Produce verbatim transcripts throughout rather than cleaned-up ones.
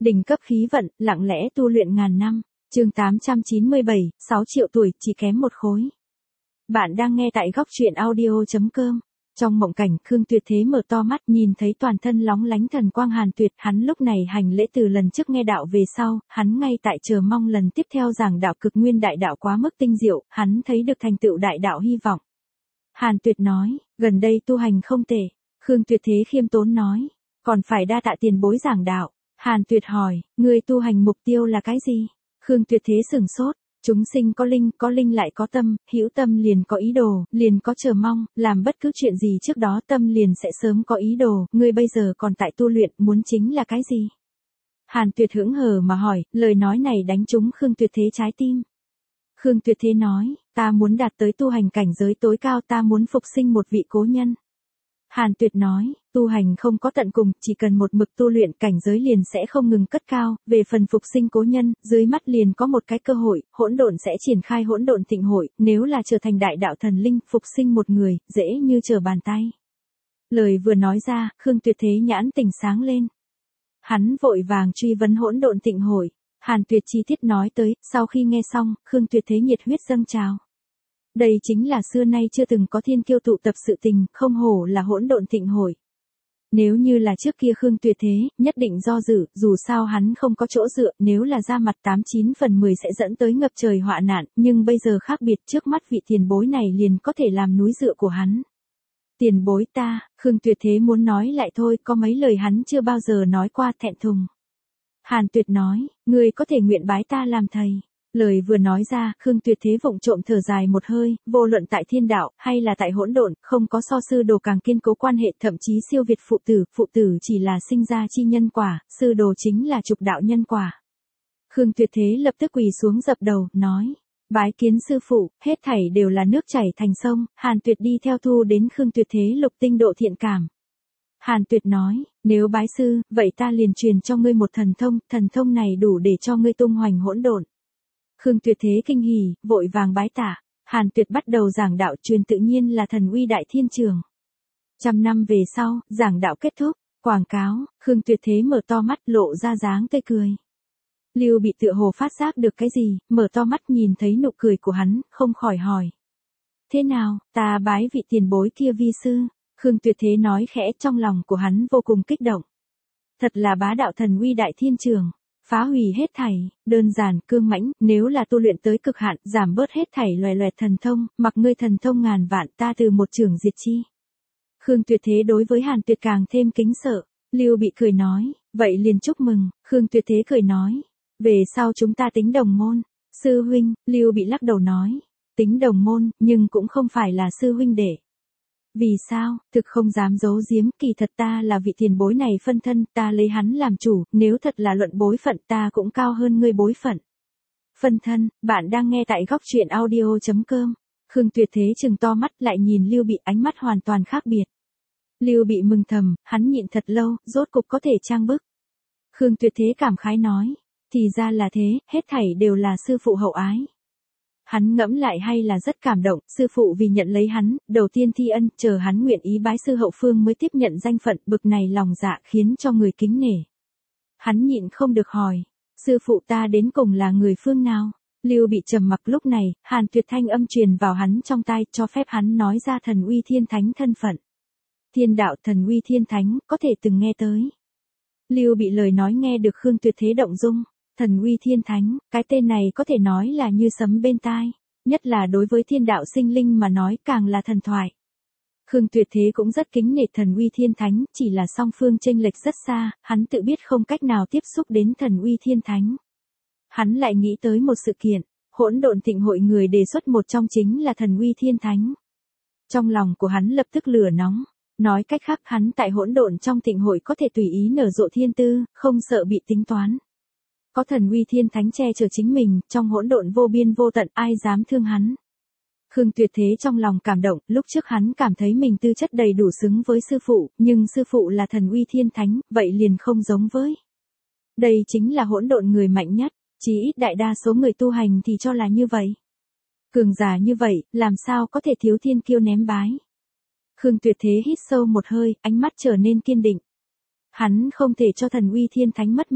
Đỉnh cấp khí vận, lặng lẽ tu luyện ngàn năm. Chương tám trăm chín mươi bảy, sáu triệu tuổi, chỉ kém một khối. Bạn đang nghe tại góc truyện audio chấm com. Trong mộng cảnh, Khương Tuyệt Thế mở to mắt, nhìn thấy toàn thân lóng lánh thần quang Hàn Tuyệt, hắn lúc này hành lễ từ lần trước nghe đạo về sau, hắn ngay tại chờ mong lần tiếp theo giảng đạo cực nguyên đại đạo quá mức tinh diệu, hắn thấy được thành tựu đại đạo hy vọng. Hàn Tuyệt nói, gần đây tu hành không tệ. Khương Tuyệt Thế khiêm tốn nói, còn phải đa tạ tiền bối giảng đạo. Hàn Tuyệt hỏi, người tu hành mục tiêu là cái gì? Khương Tuyệt Thế sửng sốt, chúng sinh có linh, có linh lại có tâm, hữu tâm liền có ý đồ, liền có chờ mong, làm bất cứ chuyện gì trước đó tâm liền sẽ sớm có ý đồ, ngươi bây giờ còn tại tu luyện, muốn chính là cái gì? Hàn Tuyệt hững hờ mà hỏi, lời nói này đánh trúng Khương Tuyệt Thế trái tim. Khương Tuyệt Thế nói, ta muốn đạt tới tu hành cảnh giới tối cao, ta muốn phục sinh một vị cố nhân. Hàn Tuyệt nói, tu hành không có tận cùng, chỉ cần một mực tu luyện cảnh giới liền sẽ không ngừng cất cao, về phần phục sinh cố nhân, dưới mắt liền có một cái cơ hội, hỗn độn sẽ triển khai hỗn độn thịnh hội, nếu là trở thành đại đạo thần linh, phục sinh một người, dễ như trở bàn tay. Lời vừa nói ra, Khương Tuyệt Thế nhãn tỉnh sáng lên. Hắn vội vàng truy vấn hỗn độn thịnh hội, Hàn Tuyệt chi tiết nói tới, sau khi nghe xong, Khương Tuyệt Thế nhiệt huyết dâng trào. Đây chính là xưa nay chưa từng có thiên kiêu tụ tập sự tình, không hổ là hỗn độn thịnh hội. Nếu như là trước kia Khương Tuyệt Thế, nhất định do dự, dù sao hắn không có chỗ dựa, nếu là ra mặt tám chín phần mười sẽ dẫn tới ngập trời họa nạn, nhưng bây giờ khác biệt, trước mắt vị tiền bối này liền có thể làm núi dựa của hắn. Tiền bối ta, Khương Tuyệt Thế muốn nói lại thôi, có mấy lời hắn chưa bao giờ nói qua, thẹn thùng. Hàn Tuyệt nói, ngươi có thể nguyện bái ta làm thầy. Lời vừa nói ra, Khương Tuyệt Thế vụng trộm thở dài một hơi, vô luận tại thiên đạo, hay là tại hỗn độn, không có so sư đồ càng kiên cố quan hệ, thậm chí siêu việt phụ tử, phụ tử chỉ là sinh ra chi nhân quả, sư đồ chính là trục đạo nhân quả. Khương Tuyệt Thế lập tức quỳ xuống dập đầu, nói, bái kiến sư phụ, hết thảy đều là nước chảy thành sông. Hàn Tuyệt đi theo thu đến Khương Tuyệt Thế lục tinh độ thiện cảm. Hàn Tuyệt nói, nếu bái sư, vậy ta liền truyền cho ngươi một thần thông, thần thông này đủ để cho ngươi tung hoành hỗn độn. Khương Tuyệt Thế kinh hỉ, vội vàng bái tạ. Hàn Tuyệt bắt đầu giảng đạo, truyền tự nhiên là thần uy đại thiên trường. Trăm năm về sau, giảng đạo kết thúc, quảng cáo, Khương Tuyệt Thế mở to mắt, lộ ra dáng tươi cười. Lưu Bị tựa hồ phát giác được cái gì, mở to mắt nhìn thấy nụ cười của hắn, không khỏi hỏi. Thế nào, ta bái vị tiền bối kia vi sư? Khương Tuyệt Thế nói khẽ, trong lòng của hắn vô cùng kích động. Thật là bá đạo thần uy đại thiên trường. Phá hủy hết thảy, đơn giản, cương mãnh, nếu là tu luyện tới cực hạn, giảm bớt hết thảy loè loẹt thần thông, mặc ngươi thần thông ngàn vạn, ta từ một chưởng diệt chi. Khương Tuyệt Thế đối với Hàn Tuyệt càng thêm kính sợ. Lưu Bị cười nói, vậy liền chúc mừng. Khương Tuyệt Thế cười nói, về sau chúng ta tính đồng môn. Sư huynh, Lưu Bị lắc đầu nói, tính đồng môn, nhưng cũng không phải là sư huynh đệ. Vì sao, thực không dám giấu giếm, kỳ thật ta là vị tiền bối này phân thân, ta lấy hắn làm chủ, nếu thật là luận bối phận ta cũng cao hơn ngươi bối phận. Phân thân, bạn đang nghe tại góc truyện audio chấm com. Khương Tuyệt Thế trừng to mắt lại nhìn Lưu Bị, ánh mắt hoàn toàn khác biệt. Lưu Bị mừng thầm, hắn nhịn thật lâu, rốt cục có thể trang bức. Khương Tuyệt Thế cảm khái nói, thì ra là thế, hết thảy đều là sư phụ hậu ái. Hắn ngẫm lại hay là rất cảm động, sư phụ vì nhận lấy hắn, đầu tiên thi ân, chờ hắn nguyện ý bái sư hậu phương mới tiếp nhận danh phận, bực này lòng dạ khiến cho người kính nể. Hắn nhịn không được hỏi, sư phụ ta đến cùng là người phương nào? Lưu Bị trầm mặc, lúc này, Hàn Tuyệt thanh âm truyền vào hắn trong tai, cho phép hắn nói ra thần uy thiên thánh thân phận. Thiên đạo thần uy thiên thánh, có thể từng nghe tới. Lưu Bị lời nói nghe được Khương Tuyệt Thế động dung. Thần uy thiên thánh, cái tên này có thể nói là như sấm bên tai, nhất là đối với thiên đạo sinh linh mà nói càng là thần thoại. Khương Tuyệt Thế cũng rất kính nể thần uy thiên thánh, chỉ là song phương chênh lệch rất xa, hắn tự biết không cách nào tiếp xúc đến thần uy thiên thánh. Hắn lại nghĩ tới một sự kiện, hỗn độn thịnh hội người đề xuất một trong chính là thần uy thiên thánh. Trong lòng của hắn lập tức lửa nóng, nói cách khác hắn tại hỗn độn trong thịnh hội có thể tùy ý nở rộ thiên tư, không sợ bị tính toán. Có thần uy thiên thánh che chở chính mình, trong hỗn độn vô biên vô tận, ai dám thương hắn. Khương Tuyệt Thế trong lòng cảm động, lúc trước hắn cảm thấy mình tư chất đầy đủ xứng với sư phụ, nhưng sư phụ là thần uy thiên thánh, vậy liền không giống với. Đây chính là hỗn độn người mạnh nhất, chỉ ít đại đa số người tu hành thì cho là như vậy. Cường giả như vậy, làm sao có thể thiếu thiên kiêu ném bái. Khương Tuyệt Thế hít sâu một hơi, ánh mắt trở nên kiên định. Hắn không thể cho thần uy thiên thánh mất mặt.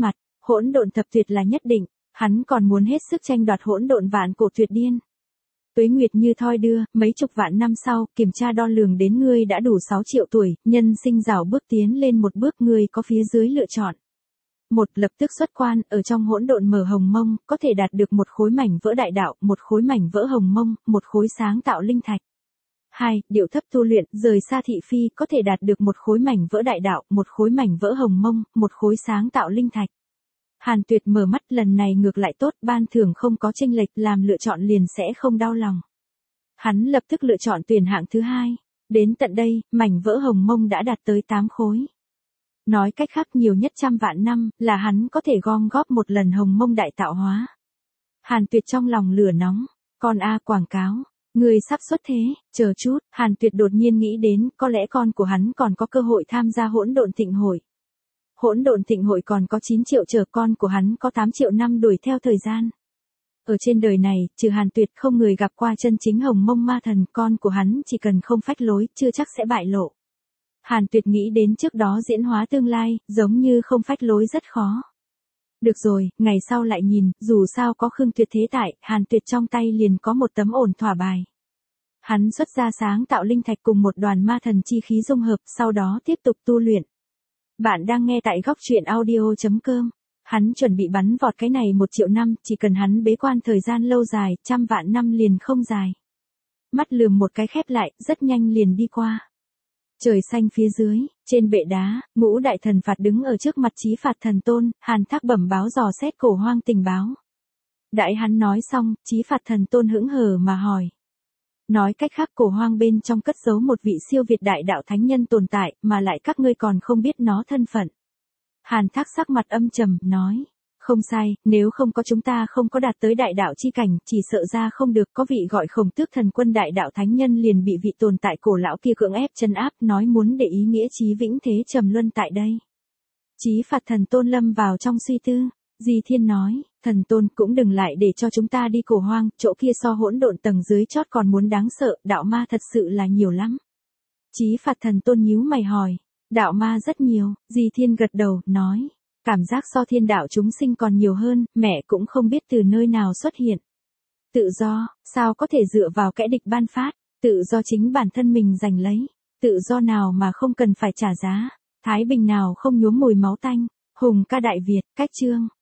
Hỗn độn thập tuyệt là nhất định, hắn còn muốn hết sức tranh đoạt hỗn độn vạn cổ tuyệt điên. Tuế nguyệt như thoi đưa, mấy chục vạn năm sau, kiểm tra đo lường đến ngươi đã đủ sáu triệu tuổi, nhân sinh rào bước tiến lên một bước, ngươi có phía dưới lựa chọn. Một, lập tức xuất quan, ở trong hỗn độn mở hồng mông, có thể đạt được một khối mảnh vỡ đại đạo, một khối mảnh vỡ hồng mông, một khối sáng tạo linh thạch. Hai, điệu thấp tu luyện, rời xa thị phi, có thể đạt được một khối mảnh vỡ đại đạo, một khối mảnh vỡ hồng mông, một khối sáng tạo linh thạch. Hàn Tuyệt mở mắt, lần này ngược lại tốt, ban thưởng không có chênh lệch, làm lựa chọn liền sẽ không đau lòng. Hắn lập tức lựa chọn tuyển hạng thứ hai. Đến tận đây, mảnh vỡ hồng mông đã đạt tới tám khối. Nói cách khác, nhiều nhất trăm vạn năm, là hắn có thể gom góp một lần hồng mông đại tạo hóa. Hàn Tuyệt trong lòng lửa nóng. Con A quảng cáo. Người sắp xuất thế, chờ chút, Hàn Tuyệt đột nhiên nghĩ đến, có lẽ con của hắn còn có cơ hội tham gia hỗn độn thịnh hội. Hỗn độn thịnh hội còn có chín triệu chờ, con của hắn có tám triệu năm đuổi theo thời gian. Ở trên đời này, trừ Hàn Tuyệt không người gặp qua chân chính hồng mông ma thần, con của hắn chỉ cần không phách lối, chưa chắc sẽ bại lộ. Hàn Tuyệt nghĩ đến trước đó diễn hóa tương lai, giống như không phách lối rất khó. Được rồi, ngày sau lại nhìn, dù sao có Khương Tuyệt thế tại, Hàn Tuyệt trong tay liền có một tấm ổn thỏa bài. Hắn xuất ra sáng tạo linh thạch cùng một đoàn ma thần chi khí dung hợp, sau đó tiếp tục tu luyện. Bạn đang nghe tại góc truyện audio chấm com. Hắn chuẩn bị bắn vọt cái này một triệu năm, chỉ cần hắn bế quan thời gian lâu dài, trăm vạn năm liền không dài. Mắt lườm một cái khép lại, rất nhanh liền đi qua. Trời xanh phía dưới, trên bệ đá, ngũ đại thần phạt đứng ở trước mặt Chí Phạt Thần Tôn, Hàn Thác bẩm báo dò xét Cổ Hoang tình báo. Đại hắn nói xong, Chí Phạt Thần Tôn hững hờ mà hỏi. Nói cách khác, Cổ Hoang bên trong cất giấu một vị siêu việt đại đạo thánh nhân tồn tại, mà lại các ngươi còn không biết nó thân phận. Hàn Thác sắc mặt âm trầm, nói. Không sai, nếu không có chúng ta không có đạt tới đại đạo chi cảnh, chỉ sợ ra không được, có vị gọi Khổng Tước Thần Quân đại đạo thánh nhân liền bị vị tồn tại cổ lão kia cưỡng ép chân áp, nói muốn để ý nghĩa chí vĩnh thế trầm luân tại đây. Chí Phạt Thần Tôn lâm vào trong suy tư. Di Thiên nói, Thần Tôn cũng đừng lại để cho chúng ta đi Cổ Hoang, chỗ kia so hỗn độn tầng dưới chót còn muốn đáng sợ, đạo ma thật sự là nhiều lắm. Chí Phạt Thần Tôn nhíu mày hỏi, đạo ma rất nhiều, Di Thiên gật đầu, nói. Cảm giác so thiên đạo chúng sinh còn nhiều hơn, mẹ cũng không biết từ nơi nào xuất hiện. Tự do, sao có thể dựa vào kẻ địch ban phát, tự do chính bản thân mình giành lấy, tự do nào mà không cần phải trả giá, thái bình nào không nhuốm mùi máu tanh, hùng ca đại Việt, cách chương.